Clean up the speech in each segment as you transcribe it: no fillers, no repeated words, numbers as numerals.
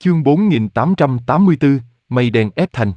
Chương 4884, mây đen ép thành.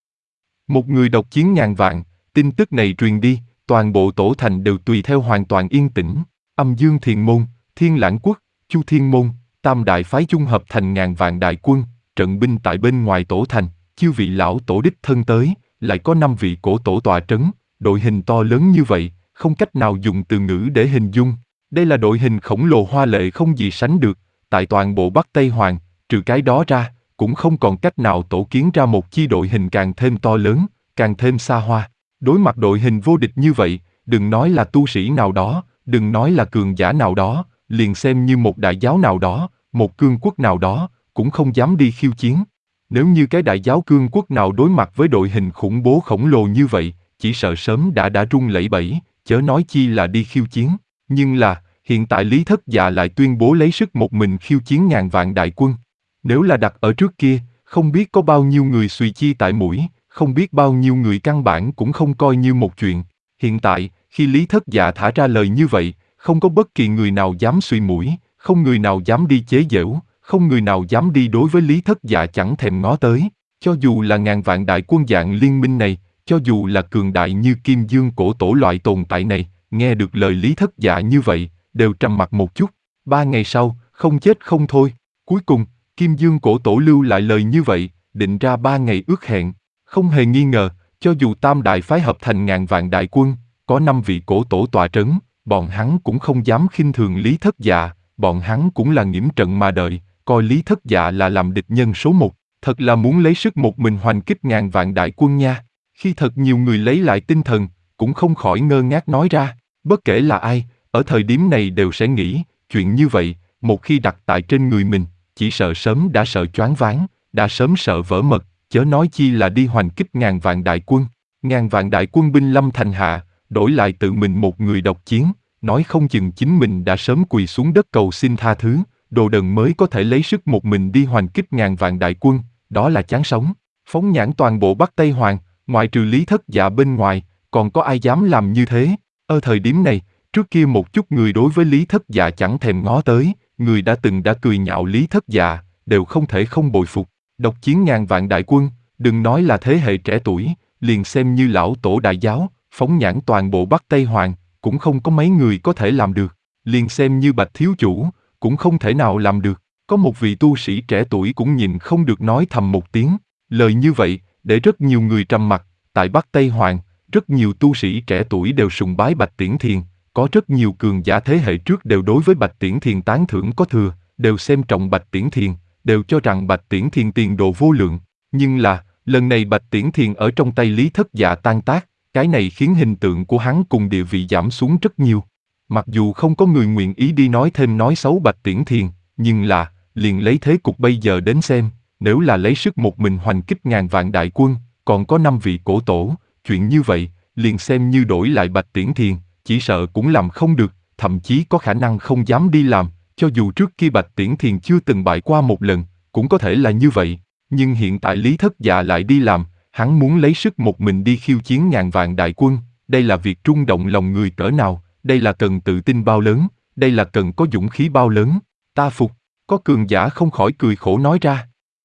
Một người độc chiến ngàn vạn, tin tức này truyền đi, toàn bộ tổ thành đều tùy theo hoàn toàn yên tĩnh. Âm Dương Thiền Môn, Thiên Lãng Quốc, Chu Thiên Môn, Tam Đại Phái chung hợp thành ngàn vạn đại quân, trận binh tại bên ngoài tổ thành, chư vị lão tổ đích thân tới, lại có 5 vị cổ tổ tọa trấn, đội hình to lớn như vậy, không cách nào dùng từ ngữ để hình dung. Đây là đội hình khổng lồ hoa lệ không gì sánh được, tại toàn bộ Bắc Tây Hoàng, trừ cái đó ra, cũng không còn cách nào tổ kiến ra một chi đội hình càng thêm to lớn, càng thêm xa hoa. Đối mặt đội hình vô địch như vậy, đừng nói là tu sĩ nào đó, đừng nói là cường giả nào đó, liền xem như một đại giáo nào đó, một cương quốc nào đó, cũng không dám đi khiêu chiến. Nếu như cái đại giáo cương quốc nào đối mặt với đội hình khủng bố khổng lồ như vậy, chỉ sợ sớm đã run lẩy bẩy, chớ nói chi là đi khiêu chiến. Nhưng là, hiện tại Lý Thất Dạ lại tuyên bố lấy sức một mình khiêu chiến ngàn vạn đại quân. Nếu là đặt ở trước kia, không biết có bao nhiêu người suy chi tại mũi, không biết bao nhiêu người căn bản cũng không coi như một chuyện. Hiện tại, khi Lý Thất Dạ thả ra lời như vậy, không có bất kỳ người nào dám suy mũi, không người nào dám đi chế giễu, không người nào dám đi đối với Lý Thất Dạ chẳng thèm ngó tới. Cho dù là ngàn vạn đại quân dạng liên minh này, cho dù là cường đại như Kim Dương cổ tổ loại tồn tại này, nghe được lời Lý Thất Dạ như vậy, đều trầm mặc một chút. 3 ngày sau, không chết không thôi. Cuối cùng, Kim Dương cổ tổ lưu lại lời như vậy, định ra 3 ngày ước hẹn. Không hề nghi ngờ, cho dù Tam Đại Phái hợp thành ngàn vạn đại quân, có 5 vị cổ tổ tọa trấn, bọn hắn cũng không dám khinh thường Lý Thất Dạ, bọn hắn cũng là nghiễm trận mà đợi, coi Lý Thất Dạ là làm địch nhân số 1, thật là muốn lấy sức một mình hoành kích ngàn vạn đại quân nha. Khi thật nhiều người lấy lại tinh thần, cũng không khỏi ngơ ngác nói ra, bất kể là ai, ở thời điểm này đều sẽ nghĩ, chuyện như vậy, một khi đặt tại trên người mình, chỉ sợ sớm đã sợ choáng váng, đã sớm sợ vỡ mật, chớ nói chi là đi hoành kích ngàn vạn đại quân. Ngàn vạn đại quân binh lâm thành hạ, đổi lại tự mình một người độc chiến, nói không chừng chính mình đã sớm quỳ xuống đất cầu xin tha thứ, đồ đần mới có thể lấy sức một mình đi hoành kích ngàn vạn đại quân, đó là chán sống. Phóng nhãn toàn bộ Bắc Tây Hoàng, ngoại trừ Lý Thất Dạ bên ngoài, còn có ai dám làm như thế? Ở thời điểm này, trước kia một chút người đối với Lý Thất Dạ chẳng thèm ngó tới, người đã cười nhạo Lý Thất Dạ, đều không thể không bội phục. Độc chiến ngàn vạn đại quân, đừng nói là thế hệ trẻ tuổi, liền xem như lão tổ đại giáo, phóng nhãn toàn bộ Bắc Tây Hoàng, cũng không có mấy người có thể làm được. Liền xem như Bạch thiếu chủ, cũng không thể nào làm được. Có một vị tu sĩ trẻ tuổi cũng nhìn không được nói thầm một tiếng. Lời như vậy, để rất nhiều người trầm mặc. Tại Bắc Tây Hoàng, rất nhiều tu sĩ trẻ tuổi đều sùng bái Bạch Tiễn Thiền. Có rất nhiều cường giả thế hệ trước đều đối với Bạch Tiễn Thiền tán thưởng có thừa, đều xem trọng Bạch Tiễn Thiền, đều cho rằng Bạch Tiễn Thiền tiền đồ vô lượng. Nhưng là, lần này Bạch Tiễn Thiền ở trong tay Lý Thất Dạ tan tác, cái này khiến hình tượng của hắn cùng địa vị giảm xuống rất nhiều. Mặc dù không có người nguyện ý đi nói thêm nói xấu Bạch Tiễn Thiền, nhưng là, liền lấy thế cục bây giờ đến xem, nếu là lấy sức một mình hoành kích ngàn vạn đại quân, còn có 5 vị cổ tổ, chuyện như vậy, liền xem như đổi lại Bạch Tiễn Thiền, chỉ sợ cũng làm không được, thậm chí có khả năng không dám đi làm, cho dù trước kia Bạch Tiễn Thiền chưa từng bại qua một lần, cũng có thể là như vậy. Nhưng hiện tại Lý Thất Dạ lại đi làm, hắn muốn lấy sức một mình đi khiêu chiến ngàn vạn đại quân, đây là việc rung động lòng người cỡ nào, đây là cần tự tin bao lớn, đây là cần có dũng khí bao lớn. Ta phục, có cường giả không khỏi cười khổ nói ra.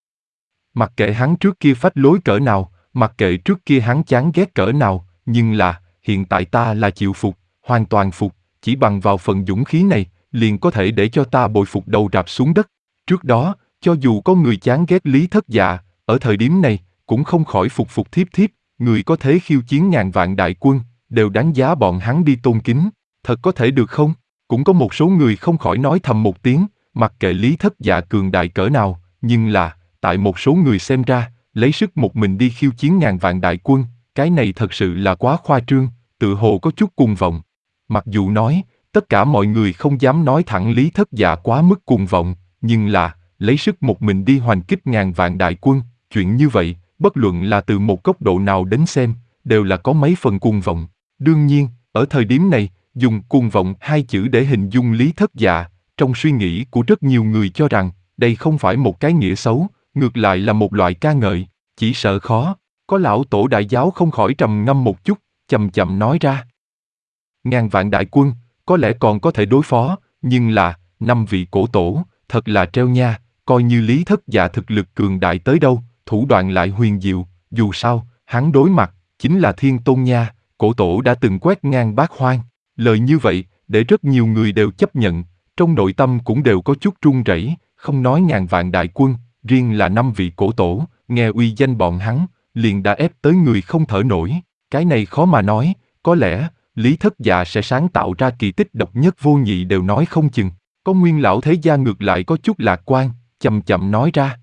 Mặc kệ hắn trước kia phách lối cỡ nào, mặc kệ trước kia hắn chán ghét cỡ nào, nhưng là, hiện tại ta là chịu phục, hoàn toàn phục, chỉ bằng vào phần dũng khí này, liền có thể để cho ta bội phục đầu rạp xuống đất. Trước đó, cho dù có người chán ghét Lý Thất Dạ, ở thời điểm này, cũng không khỏi phục phục thiếp thiếp, người có thế khiêu chiến ngàn vạn đại quân, đều đáng giá bọn hắn đi tôn kính. Thật có thể được không? Cũng có một số người không khỏi nói thầm một tiếng, mặc kệ Lý Thất Dạ cường đại cỡ nào, nhưng là, tại một số người xem ra, lấy sức một mình đi khiêu chiến ngàn vạn đại quân, cái này thật sự là quá khoa trương, tự hồ có chút cuồng vọng. Mặc dù nói, tất cả mọi người không dám nói thẳng Lý Thất Dạ quá mức cuồng vọng, nhưng là, lấy sức một mình đi hoành kích ngàn vạn đại quân, chuyện như vậy, bất luận là từ một góc độ nào đến xem, đều là có mấy phần cuồng vọng. Đương nhiên, ở thời điểm này, dùng cuồng vọng 2 chữ để hình dung Lý Thất Dạ, trong suy nghĩ của rất nhiều người cho rằng, đây không phải một cái nghĩa xấu, ngược lại là một loại ca ngợi, chỉ sợ khó. Có lão tổ đại giáo không khỏi trầm ngâm một chút, chậm chậm nói ra. Ngàn vạn đại quân, có lẽ còn có thể đối phó, nhưng là, 5 vị cổ tổ, thật là treo nha, coi như Lý Thất Dạ thực lực cường đại tới đâu, thủ đoạn lại huyền diệu, dù sao, hắn đối mặt, chính là Thiên Tôn nha, cổ tổ đã từng quét ngang bát hoang. Lời như vậy, để rất nhiều người đều chấp nhận, trong nội tâm cũng đều có chút run rẩy, không nói ngàn vạn đại quân, riêng là 5 vị cổ tổ, nghe uy danh bọn hắn, liền đã ép tới người không thở nổi. Cái này khó mà nói, có lẽ, Lý Thất Dạ sẽ sáng tạo ra kỳ tích độc nhất vô nhị đều nói không chừng. Có Nguyên lão thế gia ngược lại có chút lạc quan, chậm chậm nói ra.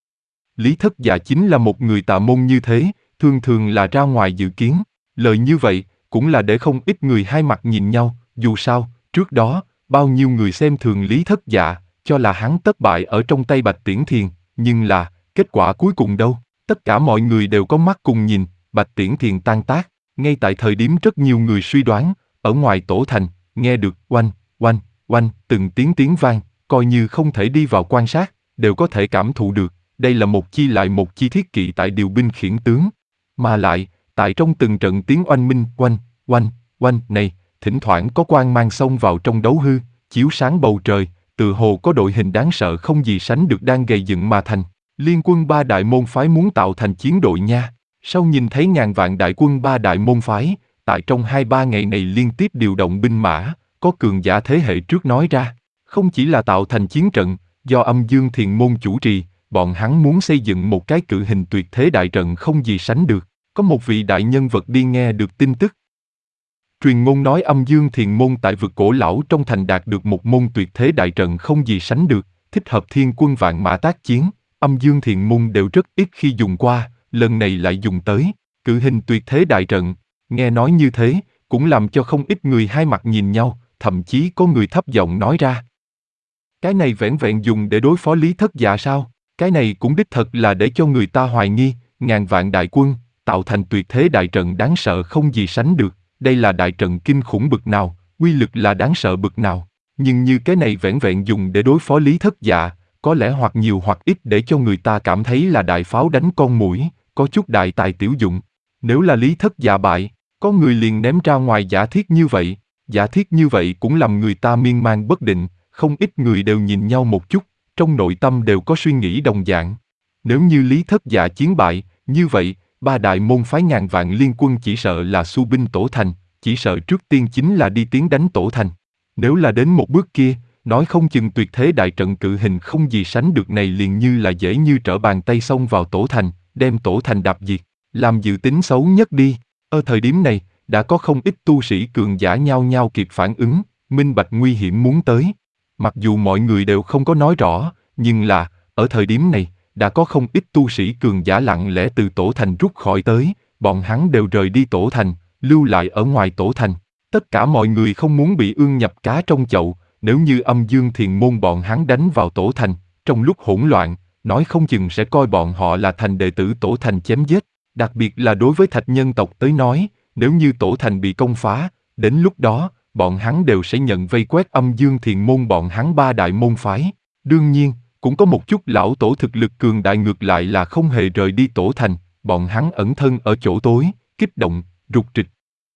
Lý Thất Dạ chính là một người tà môn như thế, thường thường là ra ngoài dự kiến. Lời như vậy, cũng là để không ít người hai mặt nhìn nhau, dù sao, trước đó, bao nhiêu người xem thường Lý Thất Dạ, cho là hắn thất bại ở trong tay Bạch Tiễn Thiền, nhưng là, kết quả cuối cùng đâu? Tất cả mọi người đều có mắt cùng nhìn, Bạch Tiễn Thiền tan tác, ngay tại thời điểm rất nhiều người suy đoán, ở ngoài tổ thành, nghe được oanh, oanh, oanh, từng tiếng vang, coi như không thể đi vào quan sát, đều có thể cảm thụ được, đây là một chi lại một chi thiết kỵ tại điều binh khiển tướng. Mà lại, tại trong từng trận tiếng oanh minh, oanh, oanh, oanh này, thỉnh thoảng có quang mang xông vào trong đấu hư, chiếu sáng bầu trời, tự hồ có đội hình đáng sợ không gì sánh được đang gầy dựng mà thành. Liên quân ba đại môn phái muốn tạo thành chiến đội nha. Sau nhìn thấy ngàn vạn đại quân ba đại môn phái, tại trong 2-3 ngày này liên tiếp điều động binh mã, có cường giả thế hệ trước nói ra, không chỉ là tạo thành chiến trận, do Âm Dương Thiền môn chủ trì, bọn hắn muốn xây dựng một cái cự hình tuyệt thế đại trận không gì sánh được. Có một vị đại nhân vật đi nghe được tin tức. Truyền ngôn nói Âm Dương Thiền môn tại vực cổ lão trong thành đạt được một môn tuyệt thế đại trận không gì sánh được, thích hợp thiên quân vạn mã tác chiến. Âm Dương Thiền môn đều rất ít khi dùng qua, lần này lại dùng tới, cự hình tuyệt thế đại trận. Nghe nói như thế, cũng làm cho không ít người hai mặt nhìn nhau, thậm chí có người thấp giọng nói ra. Cái này vẻn vẹn dùng để đối phó Lý Thất Dạ sao? Cái này cũng đích thật là để cho người ta hoài nghi, ngàn vạn đại quân, tạo thành tuyệt thế đại trận đáng sợ không gì sánh được, đây là đại trận kinh khủng bực nào, uy lực là đáng sợ bực nào. Nhưng như cái này vẻn vẹn dùng để đối phó Lý Thất Dạ, có lẽ hoặc nhiều hoặc ít để cho người ta cảm thấy là đại pháo đánh con muỗi, có chút đại tài tiểu dụng. Nếu là Lý Thất Dạ bại, có người liền ném ra ngoài giả thiết như vậy cũng làm người ta miên man bất định, không ít người đều nhìn nhau một chút, trong nội tâm đều có suy nghĩ đồng dạng. Nếu như Lý Thất Dạ chiến bại, như vậy, ba đại môn phái ngàn vạn liên quân chỉ sợ là xu binh tổ thành, chỉ sợ trước tiên chính là đi tiến đánh tổ thành. Nếu là đến một bước kia, nói không chừng tuyệt thế đại trận cự hình không gì sánh được này liền như là dễ như trở bàn tay xông vào tổ thành, đem tổ thành đạp diệt, làm dự tính xấu nhất đi. Ở thời điểm này, đã có không ít tu sĩ cường giả nhao nhao kịp phản ứng, minh bạch nguy hiểm muốn tới. Mặc dù mọi người đều không có nói rõ, nhưng là, ở thời điểm này, đã có không ít tu sĩ cường giả lặng lẽ từ tổ thành rút khỏi tới, bọn hắn đều rời đi tổ thành, lưu lại ở ngoài tổ thành. Tất cả mọi người không muốn bị ương nhập cá trong chậu, nếu như Âm Dương Thiền môn bọn hắn đánh vào tổ thành, trong lúc hỗn loạn, nói không chừng sẽ coi bọn họ là thành đệ tử tổ thành chém giết. Đặc biệt là đối với thạch nhân tộc tới nói, nếu như tổ thành bị công phá, đến lúc đó, bọn hắn đều sẽ nhận vây quét Âm Dương Thiền môn bọn hắn ba đại môn phái. Đương nhiên, cũng có một chút lão tổ thực lực cường đại ngược lại là không hề rời đi tổ thành, bọn hắn ẩn thân ở chỗ tối, kích động, rục rịch.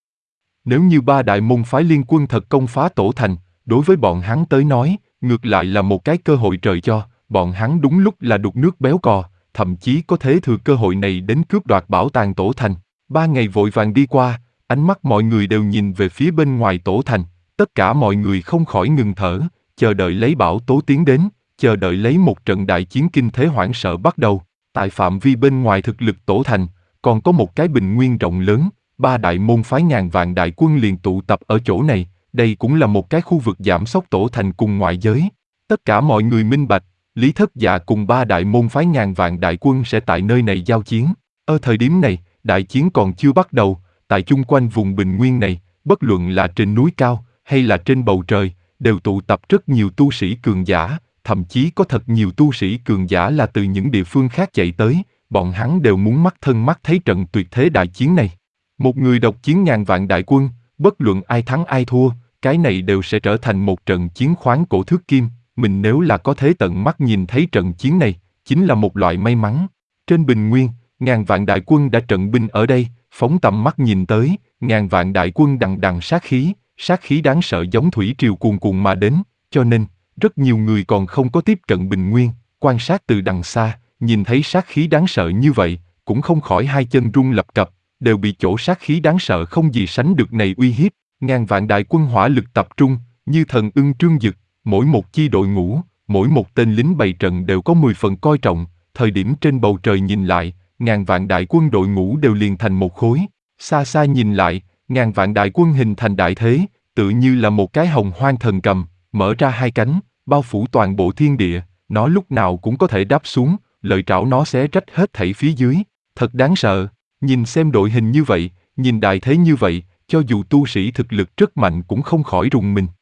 Nếu như ba đại môn phái liên quân thật công phá tổ thành, đối với bọn hắn tới nói, ngược lại là một cái cơ hội trời cho, bọn hắn đúng lúc là đục nước béo cò, thậm chí có thể thừa cơ hội này đến cướp đoạt bảo tàng tổ thành. 3 ngày vội vàng đi qua, ánh mắt mọi người đều nhìn về phía bên ngoài tổ thành, tất cả mọi người không khỏi ngừng thở, chờ đợi lấy bão tố tiến đến, chờ đợi lấy một trận đại chiến kinh thế hoảng sợ bắt đầu. Tại phạm vi bên ngoài thực lực tổ thành, còn có một cái bình nguyên rộng lớn, ba đại môn phái ngàn vạn đại quân liền tụ tập ở chỗ này, đây cũng là một cái khu vực giảm sóc tổ thành cùng ngoại giới. Tất cả mọi người minh bạch, Lý Thất Dạ cùng ba đại môn phái ngàn vạn đại quân sẽ tại nơi này giao chiến. Ở thời điểm này, đại chiến còn chưa bắt đầu, tại chung quanh vùng bình nguyên này, bất luận là trên núi cao hay là trên bầu trời, đều tụ tập rất nhiều tu sĩ cường giả, thậm chí có thật nhiều tu sĩ cường giả là từ những địa phương khác chạy tới, bọn hắn đều muốn mắt thân mắt thấy trận tuyệt thế đại chiến này. Một người độc chiến ngàn vạn đại quân, bất luận ai thắng ai thua, cái này đều sẽ trở thành một trận chiến khoáng cổ thước kim, mình nếu là có thể tận mắt nhìn thấy trận chiến này, chính là một loại may mắn. Trên bình nguyên, ngàn vạn đại quân đã trận binh ở đây, phóng tầm mắt nhìn tới, ngàn vạn đại quân đằng đằng sát khí đáng sợ giống thủy triều cuồn cuộn mà đến, cho nên, rất nhiều người còn không có tiếp cận bình nguyên, Quan sát từ đằng xa, nhìn thấy sát khí đáng sợ như vậy, cũng không khỏi hai chân run lập cập, đều bị chỗ sát khí đáng sợ không gì sánh được này uy hiếp. Ngàn vạn đại quân hỏa lực tập trung, như thần ưng trương dực, mỗi một chi đội ngũ, mỗi một tên lính bày trận đều có 10 phần coi trọng, thời điểm trên bầu trời nhìn lại, ngàn vạn đại quân đội ngũ đều liền thành một khối, xa xa nhìn lại, ngàn vạn đại quân hình thành đại thế, tự như là một cái hồng hoang thần cầm, mở ra hai cánh, bao phủ toàn bộ thiên địa, nó lúc nào cũng có thể đáp xuống, lợi trảo nó xé rách hết thảy phía dưới, thật đáng sợ, nhìn xem đội hình như vậy, nhìn đại thế như vậy, cho dù tu sĩ thực lực rất mạnh cũng không khỏi rùng mình.